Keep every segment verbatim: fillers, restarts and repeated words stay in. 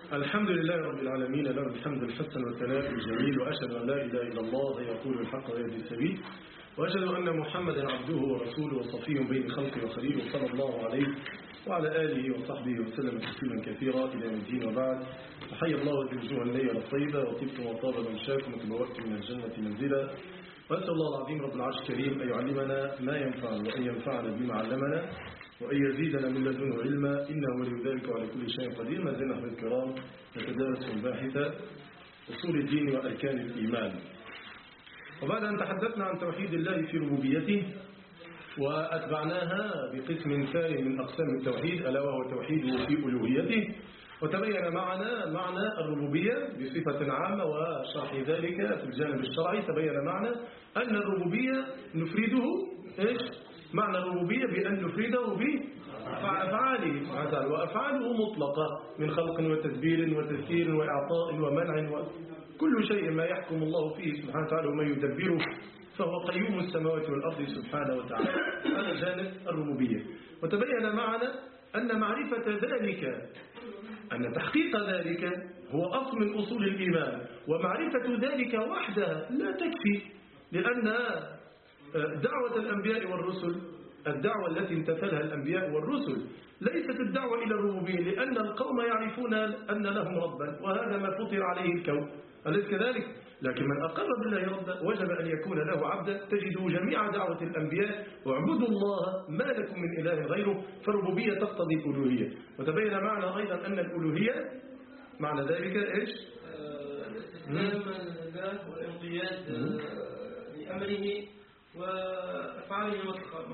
الحمد لله رب العالمين، له الحمد الحسن والثناء الجميل، وأشهد أن لا إله إلا الله يقول الحق ويهدي السبيل، وأشهد أن محمدا عبده ورسوله وصفيه بين خلقه وخليله صلى الله عليه وعلى آله وصحبه وسلم تسليما كثيرا إلى يوم الدين. وبعد، فحي الله ذي الوجوه الليلة الطيبة، وطبتم وطاب ممشاكم وتبوأتم من الجنة منزلا. وأسأل الله العظيم رب العرش الكريم أن يعلمنا ما ينفعنا وأن ينفعنا بما علمنا وأن يزيدنا من لدنه علما، إنه ولي ذلك وعلى كل شيء قدير. ما زلنا أحباب الكرام نتدارس الباحثة أصول الدين وأركان الإيمان، وبعد أن تحدثنا عن توحيد الله في ربوبيته وأتبعناها بقسم ثاني من أقسام التوحيد ألا وهو توحيده في ألوهيته، وتبين معنا معنى الربوبية بصفة عامة وشرح ذلك في الجانب الشرعي. تبين معنا أن الربوبية نفرده إيش؟ معنى الربوبية بأن نفرده بأفعاله سبحانه وتعالى، وأفعاله مطلقة من خلق وتدبير وتسيير وإعطاء ومنع وكل شيء ما يحكم الله فيه سبحانه وتعالى وما يدبره، فهو قيوم السماوات والأرض سبحانه وتعالى. هذا جانب الربوبية. وتبين معنا أن معرفة ذلك، أن تحقيق ذلك هو أصل من أصول الإيمان، ومعرفة ذلك وحدها لا تكفي، لأن دعوة الأنبياء والرسل، الدعوة التي امتثلها الأنبياء والرسل ليست الدعوة إلى الربوبية، لأن القوم يعرفون أن لهم ربا، وهذا ما فطر عليه الكون، أليس كذلك؟ لكن من أقر بالله ربا وجب أن يكون له عبدا. تجده جميع دعوة الأنبياء واعبدوا الله ما لكم من إله غيره، فالربوبية تقتضي الألوهية. وتبين معنا أيضا أن الألوهية معنى ذلك إيش؟ الاستسلام لله والانقياد لأمره وأفعاله المطلقة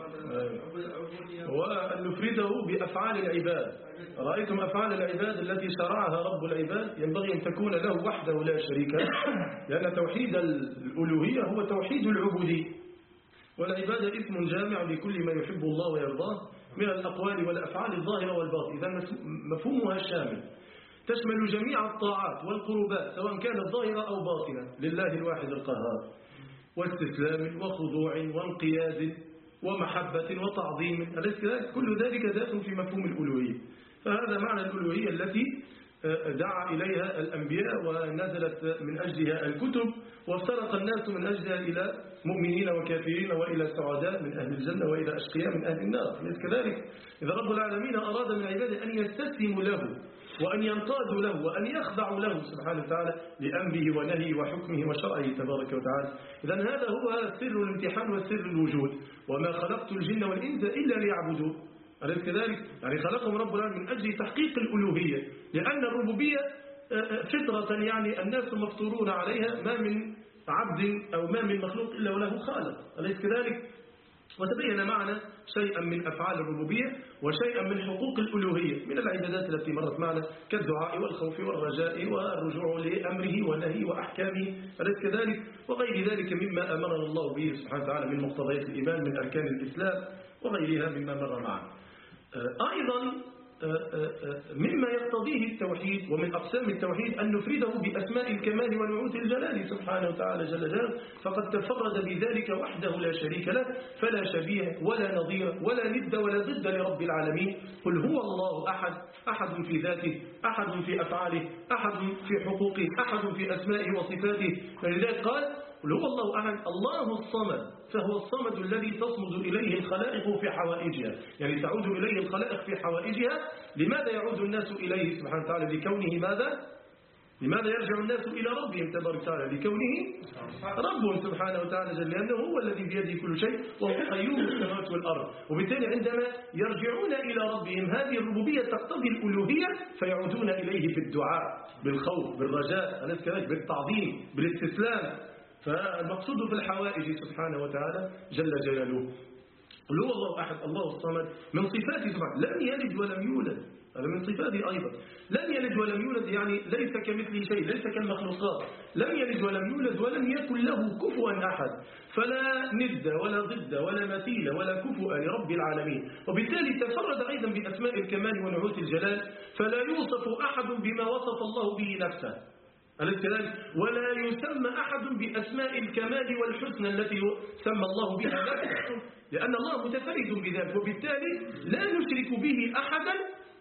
وأن نفرده بأفعال العباد. رأيتم أفعال العباد التي شرعها رب العباد ينبغي أن تكون له وحده لا شريك له، لأن توحيد الألوهية هو توحيد العبودية، والعبادة اسم جامع لكل ما يحب الله ويرضاه من الأقوال والأفعال الظاهرة والباطنة، إذا مفهومها شامل تشمل جميع الطاعات والقربات سواء كانت ظاهرة أو باطنة لله الواحد القهار، واستسلام وخضوع وانقياد ومحبة وتعظيم، كل ذلك داخل في مفهوم الألوهية. فهذا معنى الألوهية التي دعا إليها الأنبياء ونزلت من أجلها الكتب، وافترق الناس من أجلها إلى مؤمنين وكافرين، وإلى سعداء من أهل الجنة وإلى أشقياء من أهل النار. كذلك إذا رب العالمين أراد من عباده أن يستسلموا له وأن ينقادوا له وأن يخضعوا له سبحانه وتعالى لأمره ونهيه وحكمه وشرعه تبارك وتعالى. إذن هذا هو سر الامتحان وسر الوجود، وما خلقت الجن والإنس إلا ليعبدون، أليس كذلك؟ يعني خلقهم رب العالمين من أجل تحقيق الألوهية، لأن الربوبية فطرة يعني الناس مفطورون عليها، ما من عبد أو ما من مخلوق إلا وله خالق، أليس كذلك؟ وتبين معنا شيئا من أفعال الربوبية وشيئا من حقوق الألوهية من العبادات التي مرت معنا كالدعاء والخوف والرجاء والرجوع لأمره ونهيه وأحكامه، أليس كذلك؟ وغير ذلك مما أمرنا الله به سبحانه وتعالى من مقتضيات الإيمان من أركان الإسلام وغيرها مما مر معنا. أيضا مما يقتضيه التوحيد ومن أقسام التوحيد أن نفرده بأسماء الكمال ونعوت الجلال سبحانه وتعالى جل جلاله، فقد تفرد بذلك وحده لا شريك له، فلا شبيه ولا نظير ولا ند ولا ضد لرب العالمين. قل هو الله أحد، أحد في ذاته، أحد في أفعاله، أحد في حقوقه، أحد في أسمائه وصفاته. فلذلك قال قل هو الله أحد الله الصمد، فهو الصمد الذي تصمد إليه الخلائق في حوائجها، يعني تعود إليه الخلائق في حوائجها. لماذا يعود الناس إليه سبحانه وتعالى؟ لكونه ماذا؟ لماذا يرجع الناس إلى ربهم تبارك وتعالى؟ لكونه رب سبحانه وتعالى جل، لأنه هو الذي بيده كل شيء وهو قيوم السماوات والأرض. وبالتالي عندما يرجعون إلى ربهم هذه الربوبية تقتضي الألوهية، فيعودون إليه بالدعاء بالخوف بالرجاء، أليس كذلك؟ بالتعظيم بالاستسلام. فالمقصود في الحوائج سبحانه وتعالى جل جلاله. قل هو الله أحد الله الصمد، من صفاته سبحانه لم يلد ولم يولد، هذا من صفاته أيضا. لم يلد ولم يولد يعني ليس كمثله شيء، ليس كالمخلوقات، لم يلد ولم يولد ولم يكن له كفوا أحد، فلا ند ولا ضد ولا مثيل ولا كفؤ لرب العالمين. وبالتالي تفرد أيضا بأسماء الكمال ونعوت الجلال، فلا يوصف أحد بما وصف الله به نفسه، أليس كذلك؟ ولا يسمى أحد بأسماء الكمال والحسن التي سمى الله بها نفسه، لأن الله متفرد بذلك، وبالتالي لا نشرك به أحدا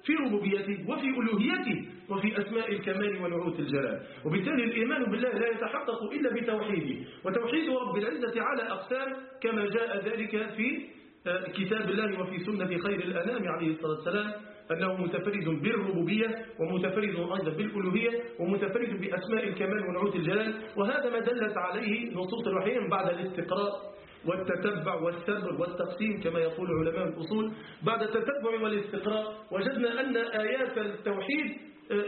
في ربوبيته وفي ألوهيته وفي أسماء الكمال ونعوت الجلال. وبالتالي الإيمان بالله لا يتحقق إلا بتوحيده، وتوحيد رب العزة على أقسام كما جاء ذلك في كتاب الله وفي سنة خير الأنام عليه الصلاة والسلام، أنه متفرد بالربوبية ومتفرد أيضا بالألوهية ومتفرد بأسماء الكمال ونعوت الجلال. وهذا ما دلت عليه نصوص الوحي بعد الاستقراء والتتبع والسبر والتقسيم كما يقول علماء الأصول. بعد التتبع والاستقراء وجدنا أن آيات التوحيد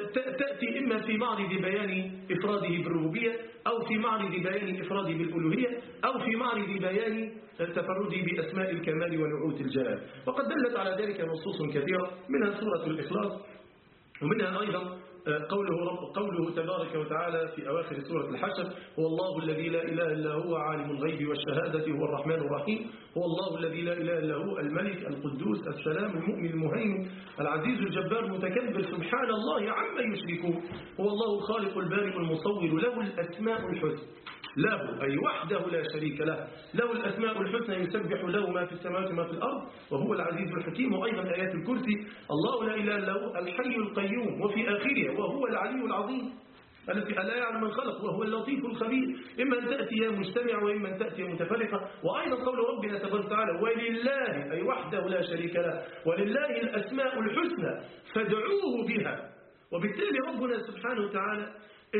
تأتي إما في معرض بيان إفراده بالربوبية أو في معرض بيان إفراده بالألوهية أو في معرض بيان التفرد بأسماء الكمال ونعوت الجلال. وقد دلت على ذلك نصوص كثيرة، منها سورة الإخلاص، ومنها أيضا قوله, رب قوله تبارك وتعالى في أواخر سورة الحشر: هو الله الذي لا إله إلا هو عالم الغيب والشهادة هو الرحمن الرحيم. هو الله الذي لا إله إلا هو الملك القدوس السلام المؤمن المهيمن العزيز الجبار المتكبر سبحان الله عما يشركون. هو الله الخالق البارئ المصور له الأسماء الحسنى، له أي وحده لا شريك له، له الأسماء الحسنى يسبح له ما في السماوات وما في الأرض وهو العزيز الحكيم. وأيضا آيات الكرسي: الله لا إله إلا هو الحي القيوم، وفي آخره: وهو العلي العظيم الذي لا يعلم من خلق وهو اللطيف الخبير. إما أن تأتي مجتمع وإما أن تأتي متفرقة. وأيضا قول ربنا تبارك وتعالى: ولله أي وحده لا شريك له ولله الأسماء الحسنى فادعوه بها. وبالتالي ربنا سبحانه وتعالى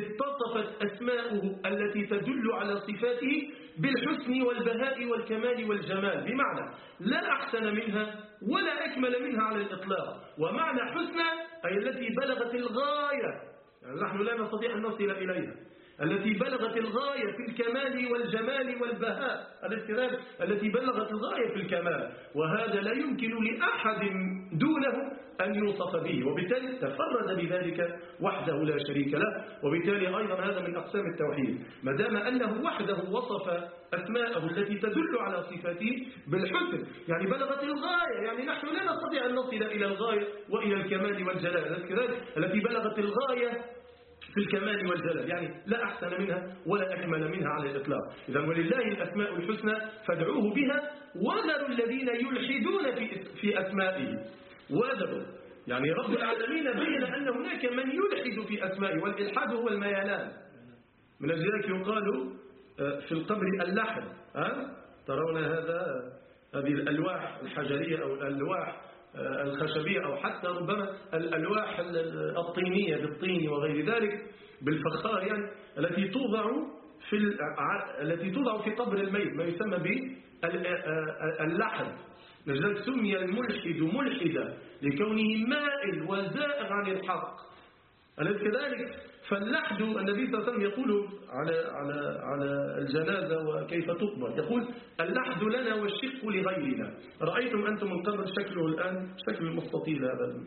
اتصفت أسماؤه التي تدل على صفاته بالحسن والبهاء والكمال والجمال، بمعنى لا أحسن منها ولا أكمل منها على الإطلاق. ومعنى حسنى أي التي بلغت الغاية، يعني نحن لا نستطيع أن نصل إليها، التي بلغت الغاية في الكمال والجمال والبهاء، الاستدلال التي بلغت الغاية في الكمال، وهذا لا يمكن لأحد دونه أن يوصف به، وبالتالي تفرد بذلك وحده لا شريك له. وبالتالي أيضا هذا من أقسام التوحيد، ما دام أنه وحده وصف أسماءه التي تدل على صفاته بالحسن، يعني بلغت الغاية، يعني نحن لا نستطيع أن نصل إلى الغاية وإلى الكمال والجلال، التي بلغت الغاية في الكمال والجلال، يعني لا أحسن منها ولا أكمل منها على الإطلاق. إذا ولله الأسماء الحسنى فادعوه بها وذروا الذين يلحدون في في أسمائه. وذروا يعني رب العالمين بين أن هناك من يلحد في أسمائه، والإلحاد هو الميلان. من أجل ذلك يقال في القبر اللحد. ها ترون هذا هذه الألواح الحجرية أو الألواح الخشبية أو حتى ربما الألواح الطينية بالطين وغير ذلك بالفخار، يعني التي توضع في التي توضع في قبر الميت، ما يسمى باللحد. لذلك سمي الملحد ملحدا لكونه مائل وزائغ عن الحق. أليس كذلك؟ فاللحد النبي صلى الله عليه وسلم يقول على على على الجنازة وكيف تقبر، يقول: اللحد لنا والشق لغيرنا. رأيتم أنتم القبر شكله الآن شكل المستطيل هذا.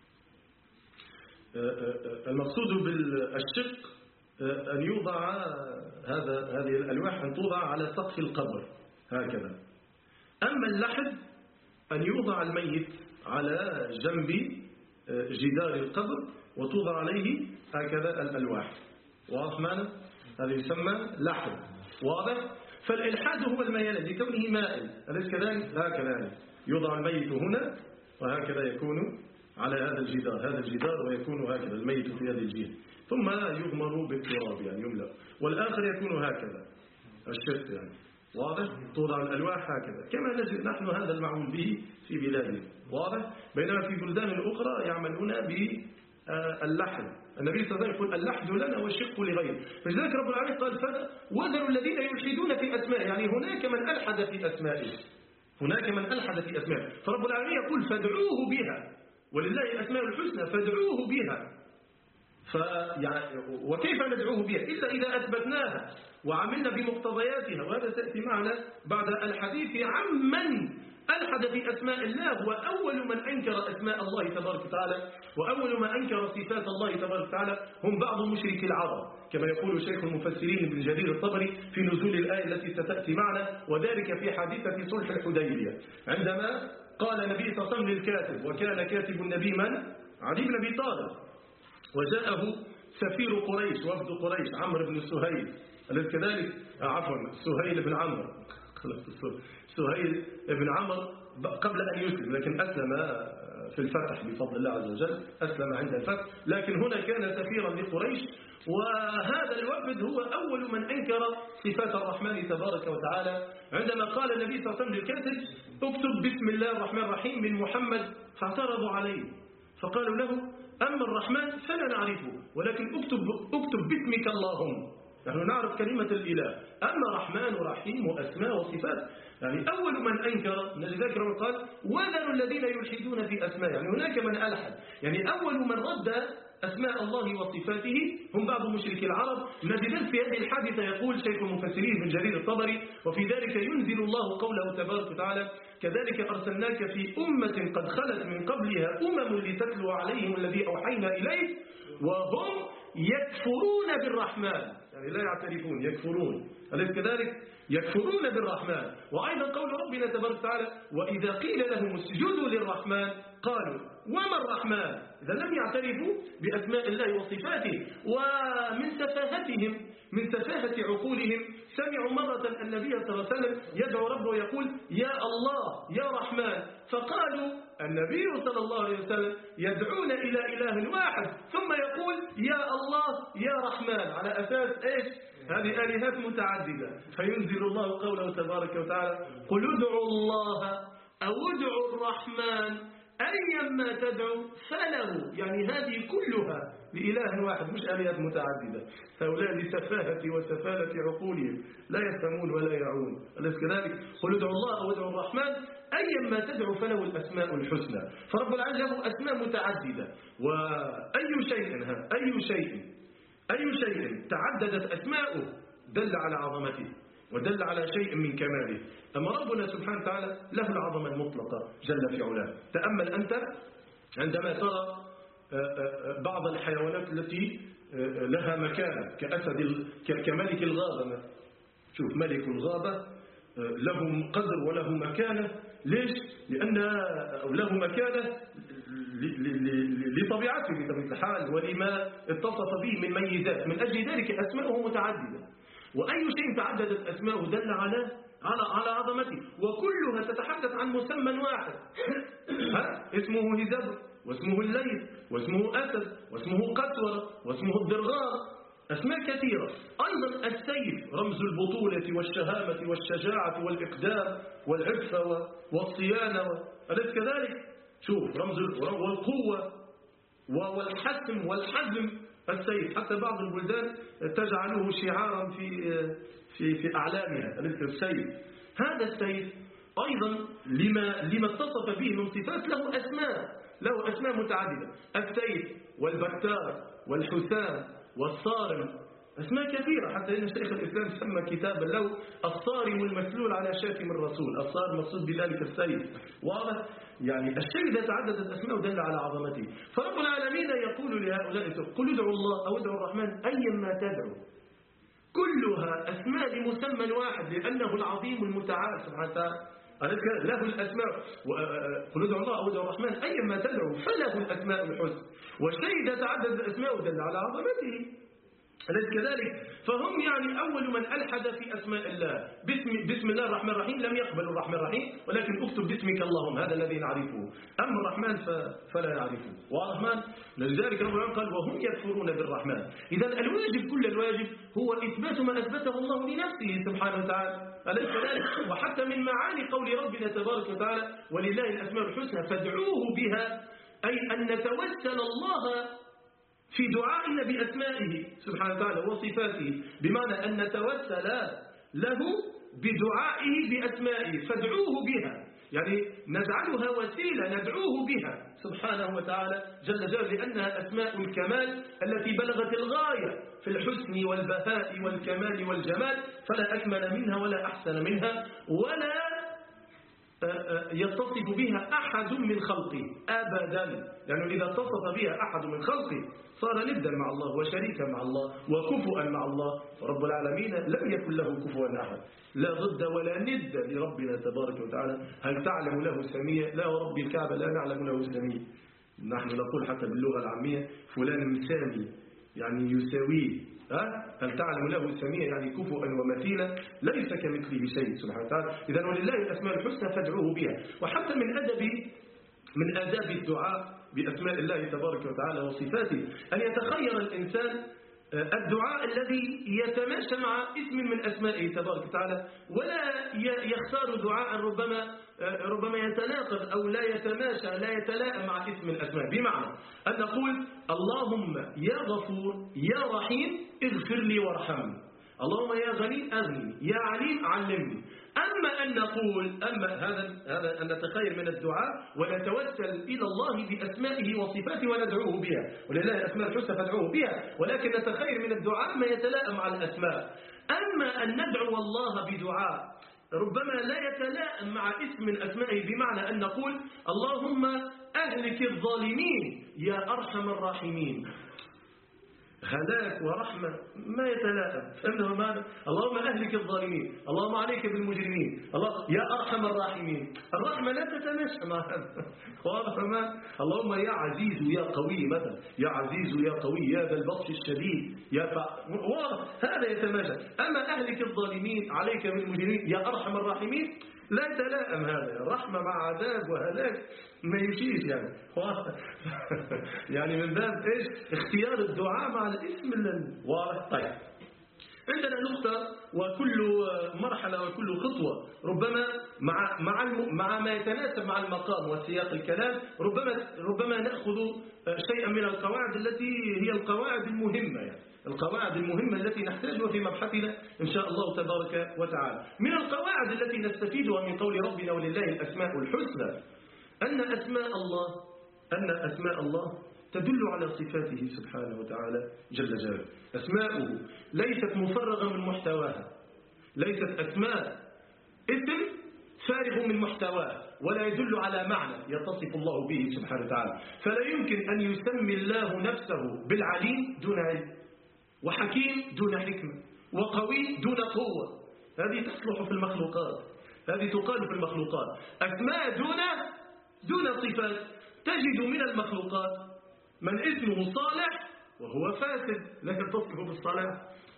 المقصود بالشق أن يوضع هذا هذه الألواح أن توضع على سقف القبر هكذا. أما اللحد أن يوضع الميت على جنب جدار القبر وتوضع عليه هكذا الألواح. واضح معنا؟ هذا يسمى لحد. واضح؟ فالإلحاد هو الميلان لكونه مائل، أليس كذلك؟ هكذا يوضع الميت هنا وهكذا يكون على هذا الجدار، هذا الجدار ويكون هكذا الميت في هذه الجهة، ثم يغمر بالتراب يعني يملأ، والآخر يكون هكذا الشق يعني. واضح؟ توضع الألواح هكذا كما نجد نحن هذا المعمول به في بلادنا. واضح؟ بينما في بلدان أخرى يعملون باللحد. النبي صلى الله عليه وسلم يقول: اللحد لنا والشق لغيره. فلذلك رب العالمين قال: وذروا الذين يلحدون في أسمائه، يعني هناك من ألحد في أسمائه، هناك من ألحد في أسمائه. فرب العالمين يقول: فادعوه بها، ولله الأسماء الحسنى فادعوه بها. فيعني وكيف ندعوه بها إلا إذا أثبتناها وعملنا بمقتضياتها، وهذا سيأتي معنا بعد الحديث عن من ألحد في أسماء الله. وأول من أنكر أسماء الله تبارك وتعالى وأول ما أنكر صفات الله تبارك وتعالى هم بعض مشركي العرب، كما يقول شيخ المفسرين ابن جرير الطبري في نزول الآية التي ستأتي معنا، وذلك في حادثة صلح الحديبية، عندما قال النبي صلى الله عليه وسلم للكاتب، وكان كاتب النبي من؟ علي بن أبي طالب، وجاءه سفير قريش وفد قريش عمرو بن سهيل، أليس كذلك؟ عفوا سهيل بن عمرو سهيل بن عمرو قبل أن يسلم، لكن أسلم في الفتح بفضل الله عز وجل، أسلم عند الفتح، لكن هنا كان سفيرا لقريش. وهذا الوفد هو أول من أنكر صفات الرحمن تبارك وتعالى عندما قال النبي صلى الله عليه وسلم للكاتب اكتب بسم الله الرحمن الرحيم من محمد، فاعترضوا عليه فقالوا له أما الرحمن فلا نعرفه، ولكن اكتب, اكتب باسمك اللهم، نحن نعرف كلمة الإله، أما رحمن ورحيم وأسماء وصفات. يعني أول من أنكر لذلك قال وذروا الذين يلحدون في أسماء، يعني هناك من ألحد، يعني أول من رد أسماء الله وصفاته هم بعض مشركي العرب. نجد في هذه الحادثة يقول شيخ المفسرين بن جرير الطبري وفي ذلك ينزل الله قوله تبارك وتعالى كذلك أرسلناك في أمة قد خلت من قبلها أمم لتتلو عليهم الذي أوحينا إليك وهم يكفرون بالرحمن، يعني لا يعترفون يكفرون، أليس كذلك؟ يكفرون بالرحمن. وأيضا قول ربنا تبارك وتعالى وإذا قيل لهم اسجدوا للرحمن قالوا وما الرحمن، إذا لم يعترفوا بأسماء الله وصفاته. ومن سفاهتهم من سفاهة عقولهم سمعوا مرة النبي صلى الله عليه وسلم يدعو ربه ويقول يا الله يا رحمن، فقالوا النبي صلى الله عليه وسلم يدعون إلى إله واحد ثم يقول يا الله يا رحمن، على أساس إيش؟ هذه آلهات متعددة. فينزل الله قوله تبارك وتعالى قل ادعوا الله أو ادعوا الرحمن أيما تدعو فله، يعني هذه كلها لإله واحد مش آلهات متعددة. فأولئك لسفاهة وسفالة عقولهم لا يفهمون ولا يعون، أليس كذلك؟ قل ادعوا الله أو ادعوا الرحمن أيما تدعو فله الأسماء الحسنى. فرب العالمين له أسماء متعددة. وأي شيء ها أي شيء أي شيء تعددت أسماؤه دل على عظمته ودل على شيء من كماله. أما ربنا سبحانه وتعالى له العظمة المطلقة جل في علاه. تأمل أنت عندما ترى بعض الحيوانات التي لها مكانة كأسد كملك الغابة، شوف ملك الغابة له قدر وله مكانة. ليش؟ لأن له مكانة لطبيعته بطبيعة الحال ولما اتصف به من ميزات، من أجل ذلك أسماؤه متعددة. وأي شيء تعددت أسماؤه دل على على على عظمته، وكلها تتحدث عن مسمى واحد ها اسمه هزبر واسمه الليث واسمه أسد واسمه قسورة واسمه الضرغام، أسماء كثيرة. أيضا السيف رمز البطولة والشهامة والشجاعة والإقدام والعفة والصيانة، أليس كذلك؟ شوف رمز والقوة والحسم والحزم السيف، حتى بعض البلدان تجعله شعارا في في في أعلامها السيف. هذا السيف أيضا لما لما اتصف به من صفات له أسماء له أسماء متعددة، السيف والبتار والحسام والصارم، أسماء كثيرة. حتى إن شيخ الإسلام سمى كتابا له الصارم المسلول على شاتم الرسول، الصارم مقصود بذلك السيف. واضح؟ يعني الشيء إذا تعددت أسماء دل على عظمته. فرب العالمين يقول لهؤلاء قل ادعوا الله أو ادعوا الرحمن أيما تدعوا، كلها أسماء لمسمى واحد لأنه العظيم المتعال سبحانه وتعالى له الأسماء. قل ادعوا الله أو ادعوا الرحمن أيما تدعوا فله الأسماء الحسنى. والشيء إذا تعدد الأسماء دل على عظمته، أليس كذلك؟ فهم يعني أول من ألحد في أسماء الله. بسم, بسم الله الرحمن الرحيم لم يقبلوا الرحمن الرحيم، ولكن اكتب باسمك اللهم، هذا الذي نعرفه. أما الرحمن فلا يعرفه. والرحمن لذلك رب العالمين قال وهم يكفرون بالرحمن. إذا الواجب كل الواجب هو إثبات ما أثبته الله لنفسه سبحانه وتعالى، أليس كذلك؟ وحتى من معاني قول ربنا تبارك وتعالى ولله الأسماء الحسنى فادعوه بها، أي أن نتوسل الله في دعائنا بأسمائه سبحانه وتعالى وصفاته، بمعنى أن نتوسل له بدعائه بأسمائه فادعوه بها، يعني نجعلها وسيلة ندعوه بها سبحانه وتعالى جل جلاله، لأنها أسماء الكمال التي بلغت الغاية في الحسن والبهاء والكمال والجمال، فلا أكمل منها ولا أحسن منها ولا يتصف بها أحد من خلقه أبدا. يعني إذا اتصف بها أحد من خلقه صار ندا مع الله وشريكا مع الله وكفؤا مع الله. فرب العالمين لم يكن له كفوا أحد، لا ضد ولا ند لربنا تبارك وتعالى. هل تعلم له سميا؟ لا ورب الكعبة لا نعلم له سميا. نحن نقول حتى باللغة العامية فلان مسامي، يعني يساويه. هل تعلم له سميا يعني كفؤا ومثيلا، ليس كمثله شيء سبحانه وتعالى. إذا ولله الأسماء الحسنى فادعوه بها. وحتى من أدب من آداب الدعاء بأسماء الله تبارك وتعالى وصفاته أن يتخير الإنسان الدعاء الذي يتماشى مع اسم من أسمائه تبارك وتعالى، ولا يختار دعاء ربما ربما يتناقض أو لا يتماشى لا يتلائم مع اسم من الأسماء. بمعنى أن نقول اللهم يا غفور يا رحيم اغفر لي وارحمني، اللهم يا غني أغني، يا عليم علمني. أما أن نقول أما هذا هذا أن نتخير من الدعاء ونتوسل إلى الله بأسمائه وصفاته وندعوه بها، ولله أسماء الحسنى فادعوه بها، ولكن نتخير من الدعاء ما يتلائم مع الأسماء. أما أن ندعو الله بدعاء ربما لا يتلائم مع اسم من أسمائه، بمعنى أن نقول اللهم أهلك الظالمين يا أرحم الراحمين، هلاك ورحمة ما يتلائم. فإنه ماذا؟ اللهم أهلك الظالمين، اللهم عليك بالمجرمين، الله يا أرحم الراحمين. الرحمة لا تتماشى مع هذا. واضح ما؟ اللهم يا عزيز يا قوي مثلا، يا عزيز يا قوي يا ذا البطش الشديد يا ف... واضح هذا يتماشى. أما أهلك الظالمين عليك بالمجرمين يا أرحم الراحمين لا يتلائم هذا، الرحمة مع عذاب وهلاك ما يمشيش يعني. يعني من باب ايش؟ اختيار الدعاء مع الاسم واضح. طيب عندنا نقطة، وكل مرحلة وكل خطوة ربما مع مع مع ما يتناسب مع المقام وسياق الكلام ربما ربما نأخذ شيئا من القواعد التي هي القواعد المهمة، يعني القواعد المهمة التي نحتاجها في مبحثنا إن شاء الله تبارك وتعالى. من القواعد التي نستفيدها من قول ربنا ولله الأسماء الحسنى أن أسماء الله أن أسماء الله تدل على صفاته سبحانه وتعالى جل جلاله. أسماؤه ليست مفرغة من محتواها، ليست أسماء اسم فارغ من محتواه ولا يدل على معنى يتصف الله به سبحانه وتعالى. فلا يمكن أن يسمي الله نفسه بالعليم دون علم، وحكيم دون حكمة، وقوي دون قوة. هذه تصلح في المخلوقات، هذه تقال في المخلوقات. أسماء دون دون صفات. تجد من المخلوقات من اسمه صالح وهو فاسد لا يتصف بالصلاح،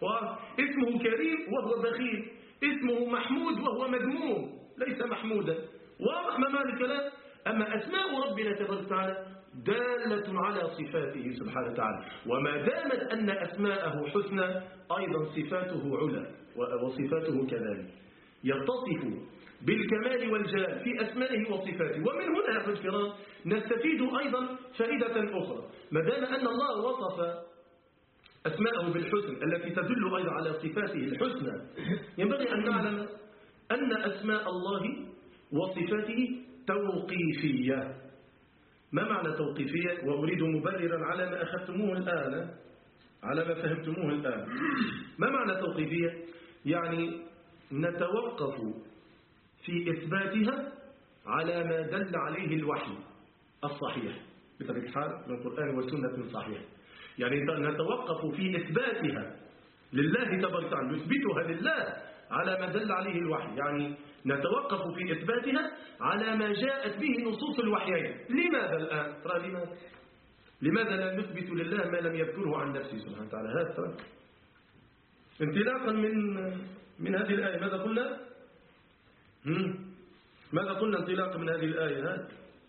واسمه كريم وهو بخيل، اسمه محمود وهو مذموم ليس محمودا. واضح ما معنى الكلام؟ أما أسماء ربنا تبارك وتعالى دالة على صفاته سبحانه وتعالى، وما دامت أن أسماءه حسنى أيضا صفاته علا وصفاته كذلك، يتصف بالكمال والجلال في أسمائه وصفاته. ومن هنا يا الكرام نستفيد أيضا فائدة أخرى، ما دام أن الله وصف أسماءه بالحسن التي تدل أيضا على صفاته الحسنى، ينبغي أن نعلم أن أسماء الله وصفاته توقيفية. ما معنى توقيفية؟ وأريد مبررا على ما أخذتموه الآن، على ما فهمتموه الآن. ما معنى توقيفية؟ يعني نتوقف في إثباتها على ما دل عليه الوحي الصحيح بطبيعة الحال من القرآن والسنة الصحيح. يعني نتوقف في إثباتها لله تبارك وتعالى، نثبتها لله على ما دل عليه الوحي، يعني نتوقف في إثباتها على ما جاءت به نصوص الوحيين. لماذا الآن؟ ترى لماذا؟ لماذا لا نثبت لله ما لم يذكره عن نفسه سبحانه وتعالى؟ هذا انطلاقا من من هذه الآية ماذا قلنا؟ هم؟ ماذا قلنا انطلاقا من هذه الآية؟ هذا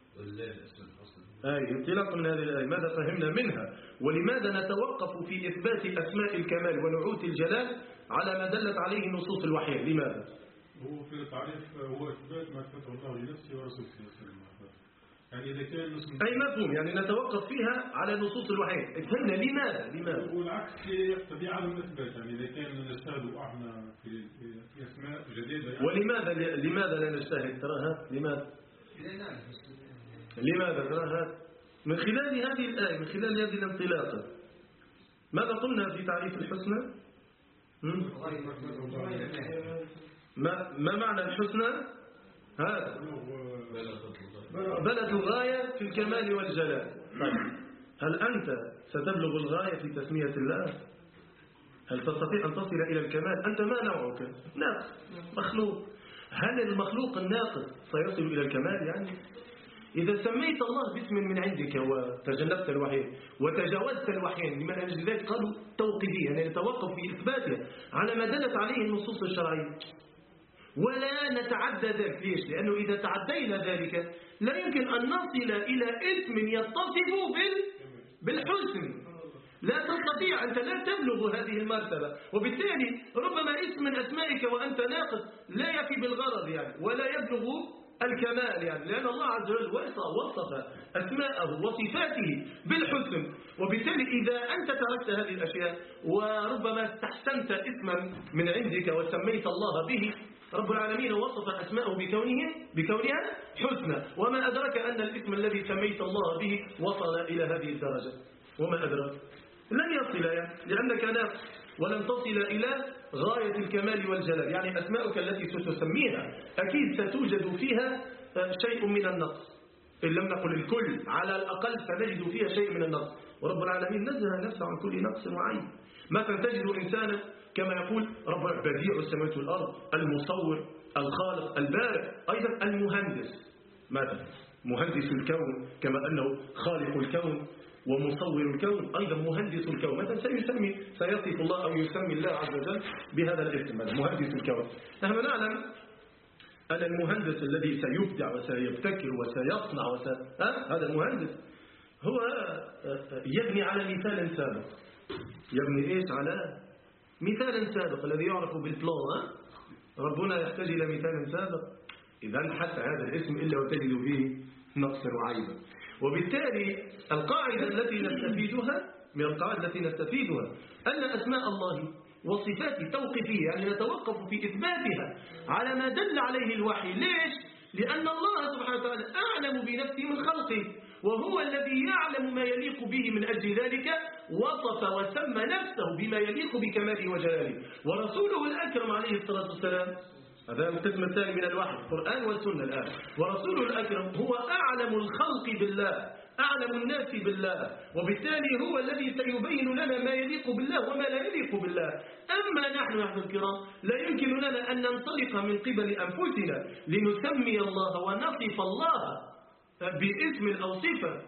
أي انطلاقا من هذه الآية ماذا فهمنا منها؟ ولماذا نتوقف في إثبات أسماء الكمال ونعوت الجلال على ما دلت عليه نصوص الوحي؟ لماذا؟ هو في التعريف هو إثبات ما أثبته الله لنفسه ورسوله صلى الله عليه وسلم. يعني إذا كان أي مفهوم، يعني نتوقف فيها على نصوص الوحي. فهمنا لماذا؟ لماذا؟ والعكس يقتضي عدم الإثبات، يعني إذا كان نجتهد احنا في في أسماء جديدة يعني. ولماذا لماذا لا نجتهد؟ تراها لماذا؟ لماذا تراها؟ من خلال هذه الآية، من خلال هذه الانطلاقة. ماذا قلنا في تعريف الحسنى؟ ما ما معنى الحسنى؟ هذا بلد الغاية في الكمال والجلال. طيب هل أنت ستبلغ الغاية في تسمية الله؟ هل تستطيع أن تصل إلى الكمال؟ أنت ما نوعك؟ ناقص مخلوق. هل المخلوق الناقص سيصل إلى الكمال؟ يعني إذا سميت الله باسم من عندك وتجنبت الوحيين وتجاوزت الوحيين، لمن أجل ذلك قالوا توقيفية، يعني يتوقف في إثباتها على ما دلت عليه النصوص الشرعية. ولا نتعدى ذلك. ليش؟ لأنه إذا تعدينا ذلك لا يمكن أن نصل إلى اسم يتصف بالحسن. لا تستطيع، أنت لا تبلغ هذه المرتبة، وبالتالي ربما اسم من أسمائك وأنت ناقص لا يفي بالغرض يعني، ولا يبلغ الكمال يعني، لأن الله عز وجل وصف أسماءه وصفاته بالحسن. وبالتالي إذا أنت تركت هذه الأشياء وربما استحسنت اسما من عندك وسميت الله به، رب العالمين وصف أسماءه بكونه بكونها حسنى، وما أدرك أن الاسم الذي سميت الله به وصل إلى هذه الدرجة، وما أدرك لن يصل يعني، لأنك ناقص ولن تصل إلى غاية الكمال والجلال. يعني أسماؤك التي ستسميها أكيد ستوجد فيها شيء من النقص، إن لم نقل الكل على الأقل سنجد فيها شيء من النقص، ورب العالمين نزه نفسه عن كل نقص وعيب. مثلا تجد إنسانا كما يقول رب بديع السماوات والأرض، المصور، الخالق، البارئ، أيضا المهندس، مثلا مهندس الكون كما أنه خالق الكون ومصور الكون، أيضا مهندس الكون. مثلا سيسمي سيصف الله أو يسمي الله عز وجل بهذا الاسم مهندس الكون. نحن نعلم أن المهندس الذي سيبدع وسيبتكر وسيصنع وس... أه؟ هذا المهندس هو يبني على مثال سابق. يبني إيش؟ على مثال سابق الذي يعرف بالبلان. ربنا يحتاج إلى مثال سابق، إذا حتى هذا الاسم إلا وتجد فيه نقصا وعيبا. وبالتالي القاعدة التي نستفيدها من القواعد التي نستفيدها أن أسماء الله وصفاته توقيفية، يعني نتوقف في إثباتها على ما دل عليه الوحي. ليش؟ لأن الله سبحانه وتعالى أعلم بنفسه من خلقه، وهو الذي يعلم ما يليق به، من أجل ذلك وصف وسمى نفسه بما يليق بكماله وجلاله. ورسوله الأكرم عليه الصلاة والسلام، هذا القسم الثاني من الوحي، القرآن والسنة الآن، ورسوله الأكرم هو أعلم الخلق بالله، أعلم الناس بالله، وبالتالي هو الذي سيبين لنا ما يليق بالله وما لا يليق بالله. أما نحن نحن الكرام لا يمكن لنا أن ننطلق من قبل أنفسنا لنسمي الله ونصف الله باسم أو صفة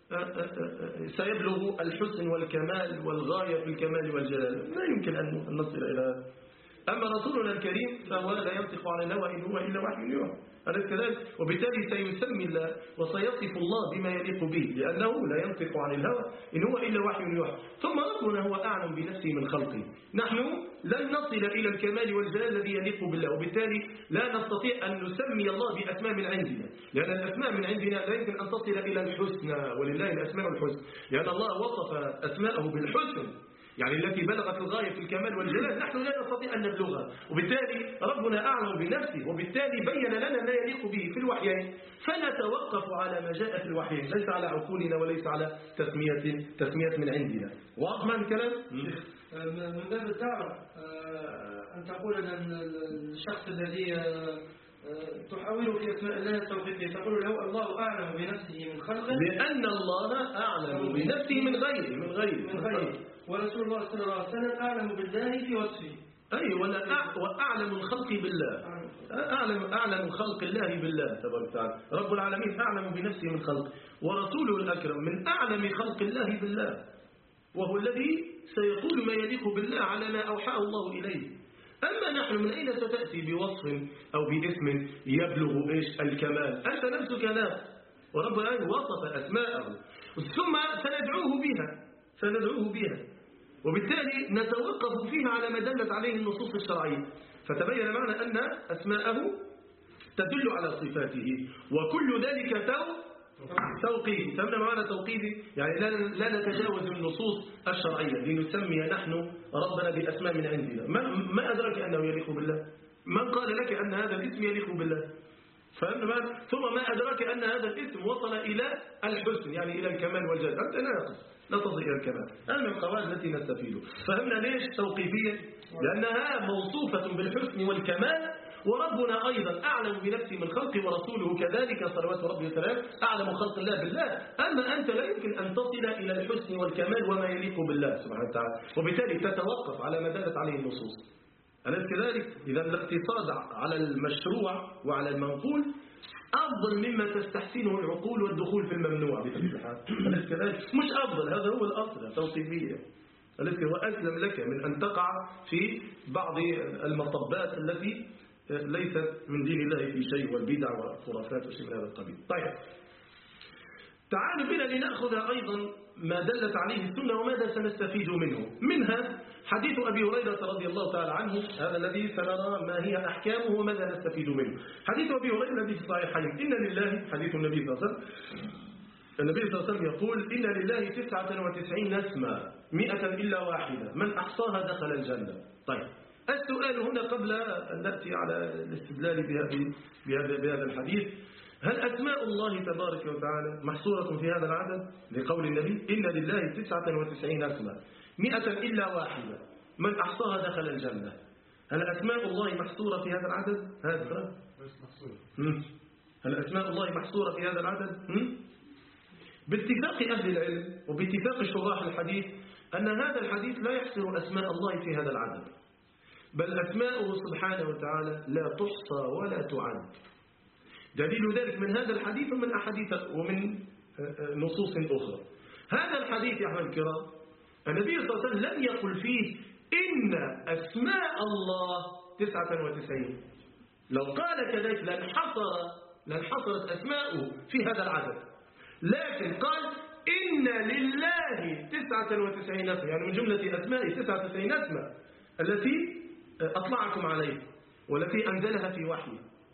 سيبلغ الحسن والكمال والغاية في الكمال والجلال، لا يمكن أن نصل إلى هذا. أما رسولنا الكريم فهو لا ينطق عن الهوى إن هو إلا وحي يوحى، أليس كذلك؟ وبالتالي سيسمي الله وسيصف الله بما يليق به، لأنه لا ينطق عن الهوى إن هو إلا وحي يوحى. ثم ربنا هو أعلم بنفسه من خلقه. نحن لن نصل إلى الكمال والجلال الذي يليق بالله، وبالتالي لا نستطيع أن نسمي الله بأسماء من عندنا، لأن الأسماء من عندنا لا يمكن أن تصل إلى الحسنى، ولله الأسماء الحسنى، لأن الله وصف أسماءه بالحسن، يعني التي بلغت الغاية في الكمال والجلال، نحن لا نستطيع أن نبلغها. وبالتالي ربنا أعلم بنفسه، وبالتالي بين لنا ما يليق به في الوحيين، فنتوقف على ما جاء في الوحيين، ليس على عقولنا وليس على تسمية تسمية من عندنا. واضح معنى الكلام؟ من باب الدعوة أن تقول أن الشخص الذي تحاوله في أسماء الله التوقيفية تقول له الله أعلم بنفسه من خلقه، لأن الله أعلم بنفسه من غيره من غيره من غيره ورسول الله صلى الله عليه وسلم أعلم بالله في وصفه. أي وأعلم الخلق بالله، أعلم أعلم خلق الله بالله تبارك وتعالى. رب العالمين أعلم بنفسه من خلق، ورسوله الأكرم من أعلم خلق الله بالله، وهو الذي سيقول ما يليق بالله على ما أوحاه الله إليه. أما نحن من أين ستأتي بوصف أو باسم يبلغ إيش الكمال؟ أنت نفسك ناقص، ورب العالمين وصف أسماءه ثم سندعوه بها سندعوه بها وبالتالي نتوقف فيها على ما دلت عليه النصوص الشرعية. فتبين معنا أن أسماءه تدل على صفاته، وكل ذلك تو توقيفي. فهمنا معنا توقيفي، يعني لا, لا نتجاوز النصوص الشرعية لنسمي نحن ربنا بأسماء من عندنا. ما, ما أدرك أنه يليق بالله؟ من قال لك أن هذا الاسم يليق بالله؟ فهمنا معنا؟ ثم ما أدرك أن هذا الاسم وصل إلى الحسن، يعني إلى الكمال والجلال؟ أنت ناقص، لا تصل إلى الكمال. هذا من القواعد التي نستفيد. فهمنا ليش توقيفية؟ لأنها موصوفة بالحسن والكمال، وربنا أيضا أعلم بنفسه من خلقه، ورسوله كذلك صلوات ربه وسلامه أعلم خلق الله بالله. أما أنت لا يمكن أن تصل إلى الحسن والكمال وما يليق بالله سبحانه وتعالى، وبالتالي تتوقف على ما دلت عليه النصوص. أليس كذلك؟ إذا الاقتصاد على المشروع وعلى المنقول أفضل مما تستحسنه العقول والدخول في الممنوع بطبيعة الحال. أليس كذلك؟ مش أفضل، هذا هو الأصل توصيفية. أليس هو أسلم لك من أن تقع في بعض المطبات التي ليست من دين الله في شيء، والبدع والخرافات وشيء من هذا القبيل. طيب تعالوا بنا لنأخذ أيضا ما دلت عليه السنة وماذا سنستفيد منه. منها حديث أبي هريرة رضي الله تعالى عنه، هذا الذي سنرى ما هي أحكامه وماذا نستفيد منه. حديث أبي هريرة الذي في الصحيحين، إن لله، حديث النبي صلى الله عليه وسلم، النبي صلى الله عليه وسلم يقول: إن لله تسعة وتسعين اسما مئة إلا واحدة من أحصاها دخل الجنة. طيب السؤال هنا قبل أن نأتي على الاستدلال بهذه بهذا بهذا الحديث: هل أسماء الله تبارك وتعالى محصورة في هذا العدد؟ لقول النبي: إن لله تسعة وتسعين اسما مئة إلا واحدة من أحصاها دخل الجنة. هل أسماء الله محصورة في هذا العدد؟ هذا هل أسماء الله محصورة في هذا العدد؟ باتفاق أهل العلم وباتفاق شراح الحديث أن هذا الحديث لا يحصر أسماء الله في هذا العدد، بل أسماؤه سبحانه وتعالى لا تحصى ولا تعد. دليل ذلك من هذا الحديث ومن أحاديث ومن نصوص أخرى. هذا الحديث يا أحباب الكرام النبي صلى الله عليه وسلم لم يقل فيه إن أسماء الله تسعة وتسعين. لو قال كذلك لانحصر لانحصرت أسماؤه في هذا العدد، لكن قال إن لله تسعة وتسعين اسما، يعني من جملة أسماء تسعة وتسعين اسما التي أطلعكم عليه والتي أنزلها في وحيه،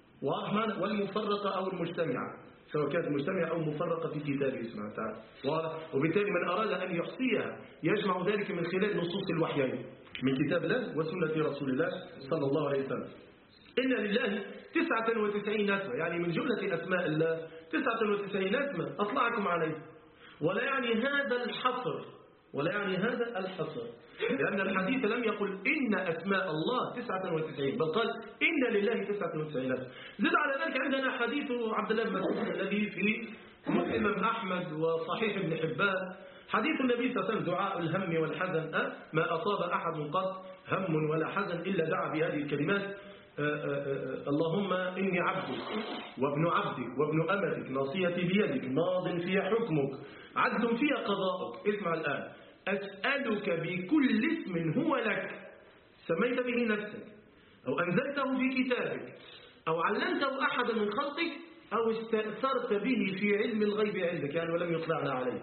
والمفرقة أو المجتمعة، سواء كانت مجتمعة أو مفرقة في كتابه سبحانه وتعالى. وبالتالي من أراد أن يحصيها يجمع ذلك من خلال نصوص الوحيين من كتاب الله وسنة رسول الله صلى الله عليه وسلم. إن لله تسعة وتسعين اسما، يعني من جملة أسماء الله تسعة وتسعين اسما أطلعكم عليه. ولا يعني هذا الحصر ولا يعني هذا الحصر لأن الحديث لم يقل إن أسماء الله تسعة وتسعين، بل قال إن لله تسعة وتسعين اسما. زد على ذلك عندنا حديث عبد الله بن مسعود الذي في مسلم أحمد وصحيح ابن حبان، حديث النبي صلى الله عليه وسلم: دعاء الهم والحزن، أه؟ ما أصاب أحد قط هم ولا حزن إلا دعا بهذه الكلمات: آآ آآ اللهم إني عبدك وابن عبدك وابن أمتك، ناصيتي بيدك، ماض في حكمك، عدل في قضاءك. اسمع الآن: أسألك بكل اسم هو لك سميت به نفسك أو أنزلته في كتابك أو علمته أحدا من خلقك أو استأثرت به في علم الغيب عندك، يعني ولم يطلعنا عليه.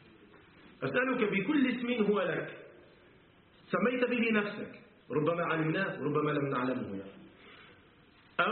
أسألك بكل اسم هو لك سميت به نفسك، ربما علمناه وربما لم نعلمه يعني. أو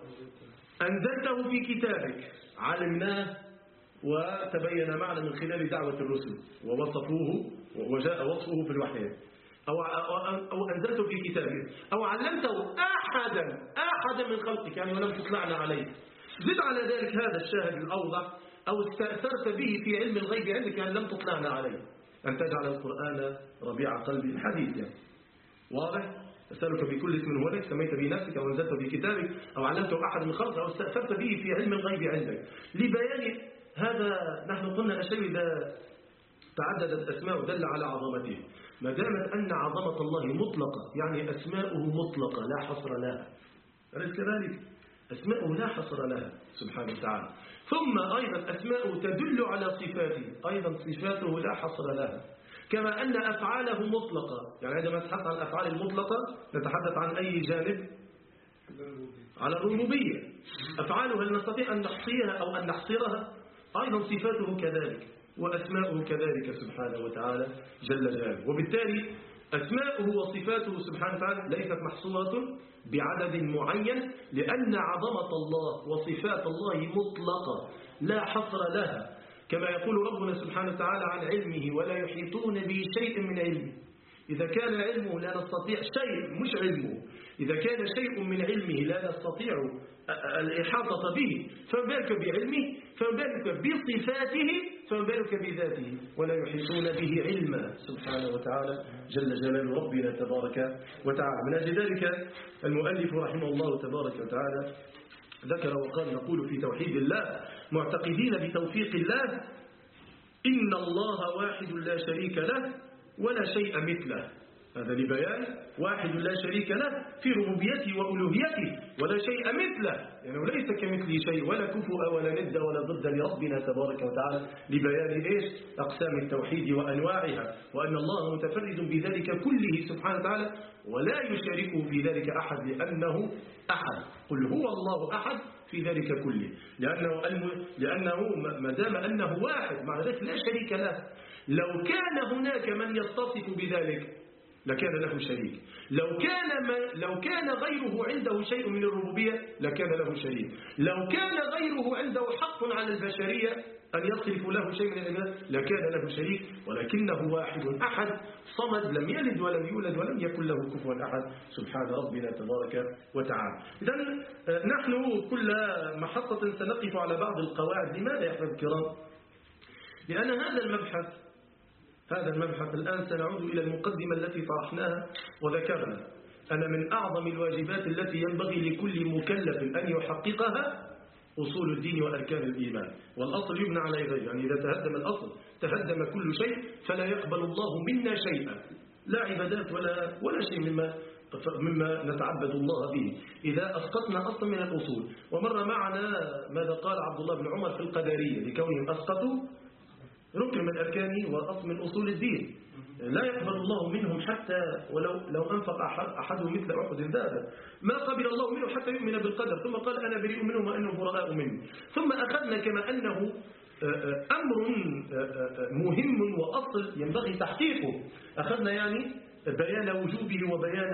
أنزلته في كتابك، علمناه وتبين معنا من خلال دعوة الرسل ووصفوه وجاء وصفه في الوحي، أو, أو أنزلته في كتابك، أو علمته أحدا أحدا من خلقك، يعني ولم تطلعنا عليه. زد على ذلك هذا الشاهد الأوضح: أو استأثرت به في علم الغيب عندك، يعني لم تطلعنا عليه، أن تجعل القرآن ربيع قلبي. الحديث يعني واضح. أسألك بكل اسم هو لك سميت به نفسك أو أنزلته في كتابك أو علمته أحد من خلقك أو استأثرت به في علم الغيب عندك. لبيان هذا نحن قلنا الشيء إذا تعددت أسماء دل على عظمته. ما دامت أن عظمة الله مطلقة، يعني أسماؤه مطلقة لا حصر لها، أليس كذلك؟ أسماؤه لا حصر لها سبحانه وتعالى. ثم أيضا أسماؤه تدل على صفاته، أيضا صفاته لا حصر لها. كما أن أفعاله مطلقة، يعني عندما نتحدث عن الأفعال المطلقة نتحدث عن أي جانب؟ على الربوبية. أفعاله هل نستطيع أن نحصيها أو أن نحصرها؟ أيضا صفاته كذلك وأسماؤه كذلك سبحانه وتعالى جل جلاله. وبالتالي أسماؤه وصفاته سبحانه وتعالى ليست محصورة بعدد معين، لأن عظمة الله وصفات الله مطلقة لا حصر لها. كما يقول ربنا سبحانه وتعالى عن علمه: ولا يحيطون به شيء من علمه. إذا كان علمه لا نستطيع شيء، مش علمه، إذا كان شيء من علمه لا نستطيع الإحاطة به، فما بالك بعلمه، فما بالك بصفاته، فما بالك بذاته. ولا يحيطون به علما سبحانه وتعالى جل جلال ربنا تبارك وتعالى. من أجل ذلك المؤلف رحمه الله تبارك وتعالى ذكر وقال: نقول في توحيد الله معتقدين بتوفيق الله إن الله واحد لا شريك له ولا شيء مثله. هذا لبيان واحد لا شريك له في ربوبيته وألوهيته ولا شيء مثله، لأنه يعني ليس كمثله شيء ولا كفؤ ولا ند ولا ضد لربنا تبارك وتعالى، لبيان إيش؟ أقسام التوحيد وأنواعها، وأن الله متفرد بذلك كله سبحانه وتعالى ولا يشاركه في ذلك أحد لأنه أحد. قل هو الله أحد في ذلك كله، لأنه, لأنه ما دام أنه واحد مع ذلك لا شريك له. لو كان هناك من يتصف بذلك لكان له شريك، لو كان ما لو كان غيره عنده شيء من الربوبية لكان له شريك، لو كان غيره عنده حق على البشرية أن يصرف له شيء من العبادة لكان له شريك، ولكنه واحد أحد صمد لم يلد ولم يولد ولم يكن له كفوا أحد سبحان ربنا تبارك وتعالى. إذن نحن كل محطة سنقف على بعض القواعد. لماذا يا أحباب الكرام؟ لأن هذا المبحث هذا المبحث الآن سنعود إلى المقدمة التي طرحناها وذكرنا أن من أعظم الواجبات التي ينبغي لكل مكلف أن يحققها أصول الدين وأركان الإيمان، والأصل يبنى على غيره، يعني إذا تهدم الأصل تهدم كل شيء، فلا يقبل الله منا شيئا، لا عبادات ولا ولا شيء مما مما نتعبد الله به إذا أسقطنا أصلا من الأصول. ومر معنا ماذا قال عبد الله بن عمر في القدرية لكونهم أسقطوا ركن من أركان وأصل من أصول الدين، لا يقبل الله منهم حتى ولو لو أنفق أحدهم مثل أحد ذهبا ما قبل الله منه حتى يؤمن بالقدر، ثم قال أنا بريء منهم وأنهم براء مني. ثم أخذنا كما أنه أمر مهم وأصل ينبغي تحقيقه، أخذنا يعني بيان وجوبه وبيان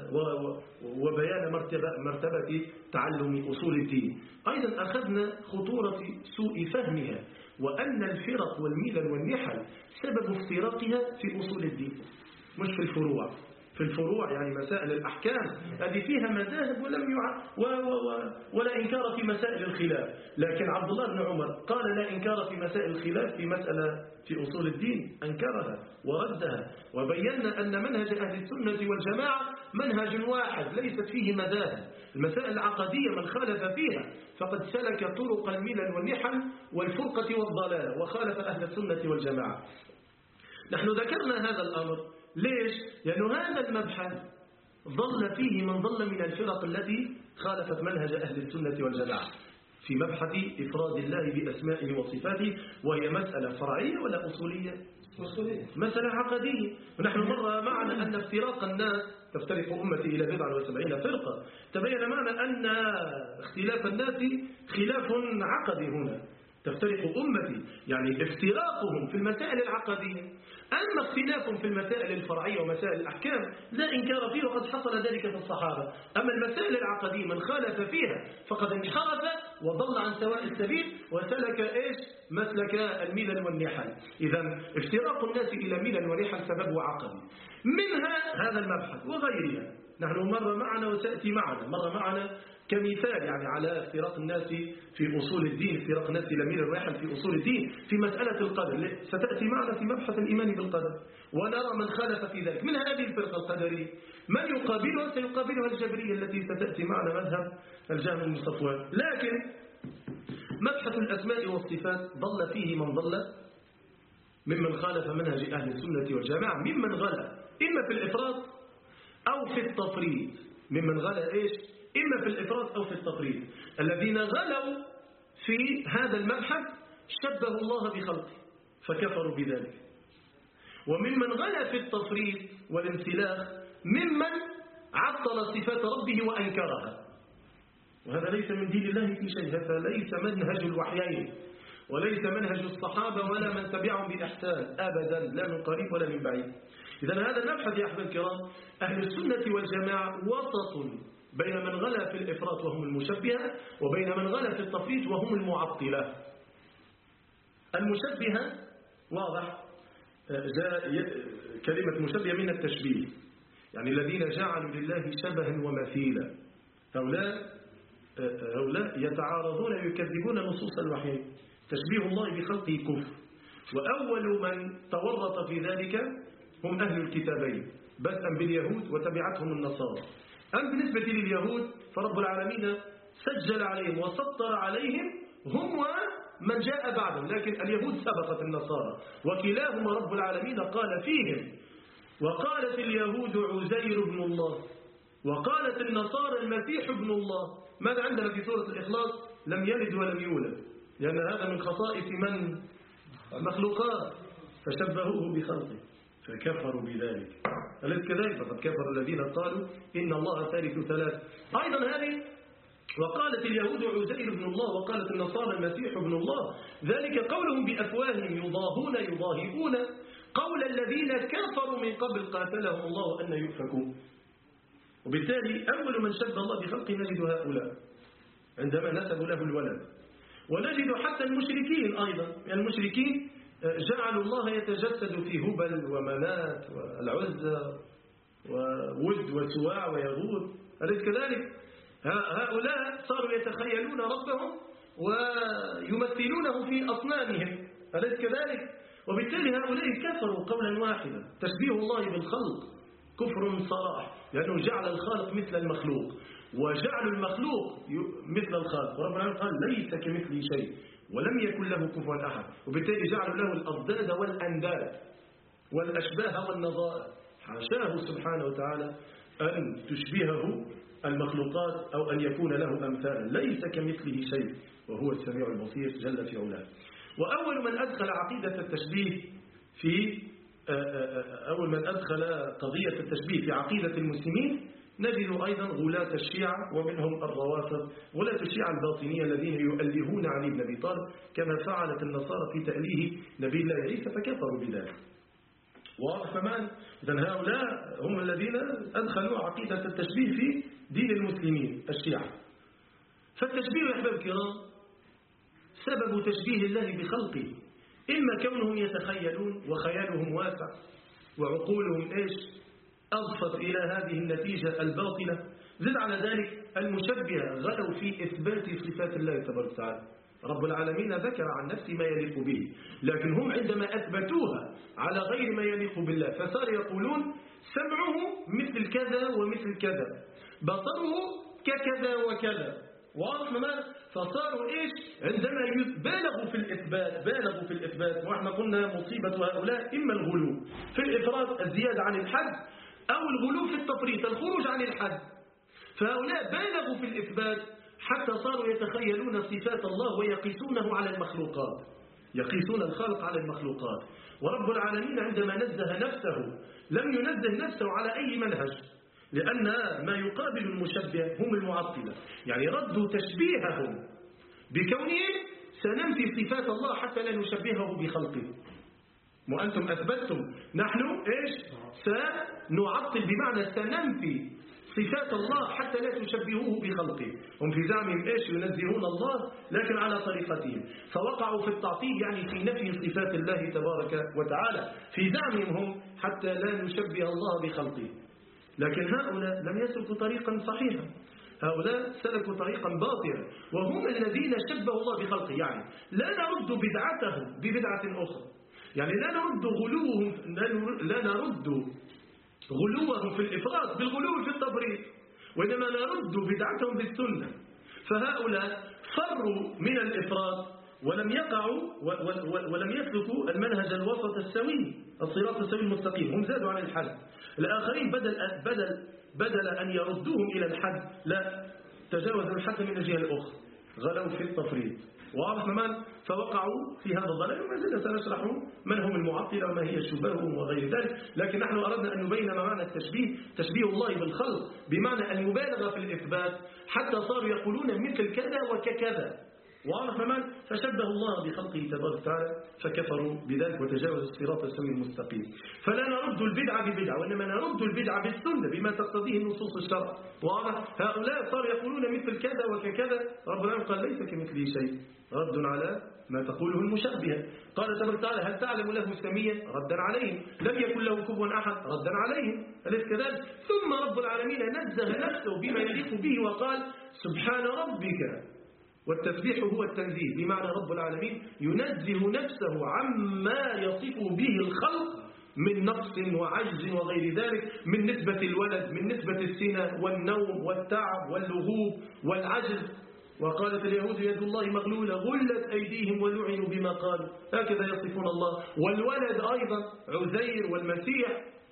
وبيان مرتبة مرتبة تعلم أصول الدين. أيضا أخذنا خطورة سوء فهمها، وأن الفرق والملل والنحل سبب افتراقها في أصول الدين مش في الفروع. في الفروع يعني مسائل الأحكام هذه فيها مذاهب ولم يع... و... و... و... ولا إنكار في مسائل الخلاف، لكن عبد الله بن عمر قال لا إنكار في مسائل الخلاف، في مسألة في أصول الدين أنكرها وردها، وبينا أن منهج أهل السنة والجماعة منهج واحد ليست فيه مذاهب. المسائل العقدية من خالف فيها فقد سلك طرق الملل والنحل والفرقة والضلال وخالف أهل السنة والجماعة. نحن ذكرنا هذا الأمر ليش؟ لأن هذا المبحث ضل فيه من ضل من الفرق التي خالفت منهج أهل السنة والجماعة في مبحث إفراد الله بأسمائه وصفاته، وهي مسألة فرعية ولا أصولية؟ أصولية، مسألة عقدية. ونحن مر معنا أن افتراق الناس تفترق أمتي إلى بضع وسبعين فرقة، تبين معنا أن اختلاف الناس خلاف عقدي هنا، تفترق أمتي يعني افتراقهم في المسائل العقدية. أما اختلاف في المسائل الفرعية ومسائل الأحكام لا إنكار فيه وقد حصل ذلك في الصحابة. أما المسائل العقدية من خالف فيها فقد انحرف وضل عن سواء السبيل وسلك إيش؟ مسلك الملل والنحل. إذا افتراق الناس إلى ملل ونحل سببه عقدي، منها هذا المبحث وغيرها. نحن مر معنا وسأتي معنا مر معنا كمثال يعني على افتراق الناس في أصول الدين، افتراق الناس إلى ميل الرحل في أصول الدين في مسألة القدر، ستأتي معنا في مبحث الإيمان بالقدر، ونرى من خالف في ذلك من هذه الفرقة القدرية. من يقابلها سيقابلها الجبرية التي ستأتي معنا مذهب الجهم بن صفوان. لكن مبحث الأسماء والصفات ضل فيه من ضل ممن خالف منهج أهل السنة والجماعة، ممن غلا إما في الإفراط أو في التفريط. ممن غلا إيش؟ إما في الإفراط أو في التفريط. الذين غلوا في هذا المبحث شبهوا الله بخلقه فكفروا بذلك، وممن غلا في التفريط والانسلاخ ممن عطل صفات ربه وأنكرها، وهذا ليس من دين الله في شيء، هذا ليس منهج الوحيين وليس منهج الصحابة ولا من تبعهم بإحسان أبدا، لا من قريب ولا من بعيد. إذن هذا المبحث يا أحباب الكرام أهل السنة والجماعة وسط بين من غلا في الإفراط وهم المشبهة وبين من غلا في التفريط وهم المعطلة. المشبهة واضح، جاء كلمة مشبهة من التشبيه، يعني الذين جعلوا لله شبها ومثيلا، هؤلاء هؤلاء يتعارضون ويكذبون نصوص الوحي. تشبيه الله بخلقه كفر، وأول من تورط في ذلك هم أهل الكتابين بدءا باليهود وتبعتهم النصارى. أما بالنسبة لليهود فرب العالمين سجل عليهم وسطر عليهم هم ومن جاء بعدهم، لكن اليهود سبقت النصارى، وكلاهما رب العالمين قال فيهم وقالت اليهود عزير بن الله، وقالت النصارى المسيح ابن الله. ماذا عندنا في سورة الإخلاص؟ لم يلد ولم يولد، لأن هذا من خصائص من؟ المخلوقات، فشبهوه بخلقه فكفروا بذلك. أليس كذلك؟ فقد كفر الذين قالوا إن الله ثالث ثلاث. أيضا هذه وقالت اليهود عزير بن الله وقالت النصارى المسيح ابن الله، ذلك قولهم بأفواههم يضاهون يضاهئون قول الذين كفروا من قبل قاتلهم الله أن يؤفكون. وبالتالي أول من شبه الله بخلقه نجد هؤلاء عندما نسبوا له الولد، ونجد حتى المشركين أيضا، يعني المشركين جعلوا الله يتجسد في هبل ومنات والعزى وود وسواع ويغوث، أليس كذلك؟ هؤلاء صاروا يتخيلون ربهم ويمثلونه في أصنامهم، أليس كذلك؟ وبالتالي هؤلاء كفروا قولا واحدا. تشبيه الله بالخلق كفر صراح، لأنه جعل الخالق مثل المخلوق، وجعل المخلوق مثل الخالق، ورب العالمين قال ليس كمثله شيء ولم يكن له كفوا أحد. وبالتالي جعلوا له الأضداد والأنداد والأشباه والنظائر. حاشاه سبحانه وتعالى أن تشبهه المخلوقات أو أن يكون له أمثالا، ليس كمثله شيء وهو السميع البصير جل في علاه. وأول من أدخل عقيدة التشبيه في أول من أدخل قضية التشبيه في عقيدة المسلمين نجد أيضا غلاة الشيعة، ومنهم الروافض، غلاة الشيعة الباطنية الذين يؤلهون علي بن أبي طالب كما فعلت النصارى في تأليه نبي الله عيسى فكفروا بذلك. واضح كمان؟ إذن هؤلاء هم الذين أدخلوا عقيدة التشبيه في دين المسلمين الشيعة. فالتشبيه يا أحباب الكرام سبب تشبيه الله بخلقه إما كونهم يتخيلون وخيالهم واسع وعقولهم إيش أضفت إلى هذه النتيجة الباطلة. زد على ذلك المشبهة غلوا في إثبات صفات الله تبارك وتعالى. رب العالمين ذكر عن نفسه ما يليق به، لكن هم عندما أثبتوها على غير ما يليق بالله فصار يقولون سمعه مثل كذا ومثل كذا، بصره ككذا وكذا. واضح ما فصاروا إيش عندما بالغوا في الإثبات بالغوا في الإثبات وإحنا قلنا مصيبة هؤلاء إما الغلو في الإفراط الزيادة عن الحد أو الغلو في التفريط الخروج عن الحد. فهؤلاء بالغوا في الإثبات حتى صاروا يتخيلون صفات الله ويقيسونه على المخلوقات، يقيسون الخالق على المخلوقات. ورب العالمين عندما نزه نفسه لم ينزه نفسه على أي منهج، لأن ما يقابل المشبه هم المعطلة، يعني ردوا تشبيههم بكونهم سننفي صفات الله حتى لا نشبهه بخلقه. وأنتم أثبتتم، نحن إيش سنعطل بمعنى سننفي صفات الله حتى لا تشبهوه بخلقه. هم في زعمهم إيش ينزهون الله لكن على طريقتهم، فوقعوا في التعطيل يعني في نفي صفات الله تبارك وتعالى في زعمهم هم حتى لا نشبه الله بخلقه. لكن هؤلاء لم يسلكوا طريقا صحيحا، هؤلاء سلكوا طريقا باطلا وهم الذين شبهوا الله بخلقه. يعني لا نرد بدعتهم ببدعة أخرى، يعني لا نرد غلوهم لا نرد غلوهم في الإفراط بالغلو في التفريط، وإنما نرد بدعتهم بالسنة. فهؤلاء فروا من الإفراط ولم يقعوا ولم يسلكوا المنهج الوسط السوي الصراط السوي المستقيم، هم زادوا عن الحد. الآخرين بدل بدل بدل أن يردوهم إلى الحد لا تجاوزوا الحد من الجهة الأخرى، غلوا في التفريط. واضح تماما؟ فوقعوا في هذا الضلال، وما زلنا سنشرح من هم المعطلة وما هي شبههم وغير ذلك. لكن نحن أردنا أن نبين ما معنى التشبيه، تشبيه الله بالخلق بمعنى المبالغة في الإثبات حتى صاروا يقولون مثل كذا وككذا. واضح تماما؟ فشبه الله بخلقه تبارك وتعالى فكفروا بذلك وتجاوزوا الصراط السوي المستقيم. فلا نرد البدعة ببدعة، وإنما نرد البدعة بالسنة بما تقتضيه نصوص الشرع. واضح؟ هؤلاء صاروا يقولون مثل كذا وككذا، رب العالمين قال ليس كمثله شيء، رد على ما تقوله المشبهة. قال تبارك وتعالى هل تعلم له سميا؟ ردا عليهم. لم يكن له كفوا أحد؟ ردا عليهم. أليس كذلك؟ ثم رب العالمين نزه نفسه بما يليق به وقال سبحان ربك، والتسبيح هو التنزيه، بمعنى رب العالمين ينزه نفسه عما يصف به الخلق من نقص وعجز وغير ذلك، من نسبة الولد، من نسبة السنة والنوم والتعب واللغوب والعجز. وقالت اليهود يد الله مغلولة غلت أيديهم ولعنوا بما قالوا، هكذا يصفون الله. والولد أيضا عزير والمسيح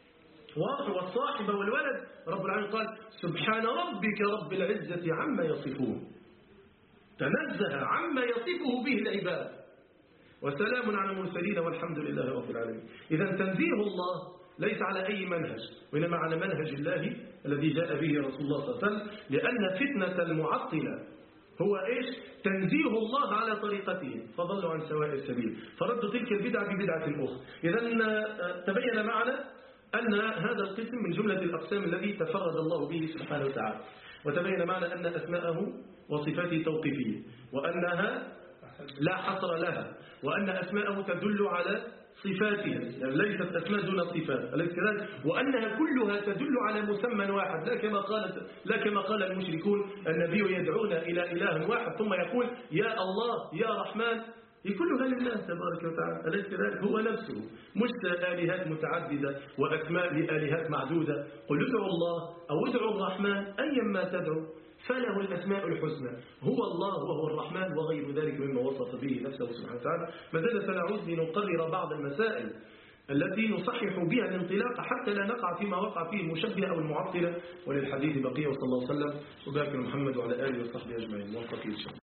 والصاحب والولد. رب العالمين قال سبحان ربك رب العزة عما يصفون، تنزه عما يصفه به العباد، وسلام على المرسلين والحمد لله رب العالمين. إذا تنزيه الله ليس على أي منهج، وإنما على منهج الله الذي جاء به رسول الله صلى الله عليه وسلم، لأن فتنة المعطلة هو إيش؟ تنزيه الله على طريقته فضلوا عن سواء السبيل، فرد تلك البدعة ببدعة أخرى. إذا تبين معنا أن هذا القسم من جملة الأقسام الذي تفرد الله به سبحانه وتعالى، وتبين معنا أن أسماءه وصفاته توقيفية، وأنها لا حصر لها، وأن أسماءه تدل على صفاتها، يعني ليست أسماء دون صفات، أليس كذلك؟ وأنها كلها تدل على مسمى واحد، لا كما قالت لا كما قال المشركون النبي يدعونا إلى إله واحد ثم يقول يا الله يا رحمن، كلها لله تبارك وتعالى، أليس كذلك؟ هو نفسه، مش آلهات متعددة وأسماء لآلهات معدودة. قل ادعوا الله أو ادعوا الرحمن أيما تدعو فله الأسماء الحسنى، هو الله وهو الرحمن وغير ذلك مما وصف به نفسه سبحانه وتعالى. ما زلنا سنعود لنقرر بعض المسائل التي نصحح بها الانطلاق حتى لا نقع فيما وقع فيه المشبهة أو المعطلة، وللحديث بقية. وصلى الله وسلم وبارك محمد وعلى آله وصحبه أجمعين. موفقين إن شاء الله.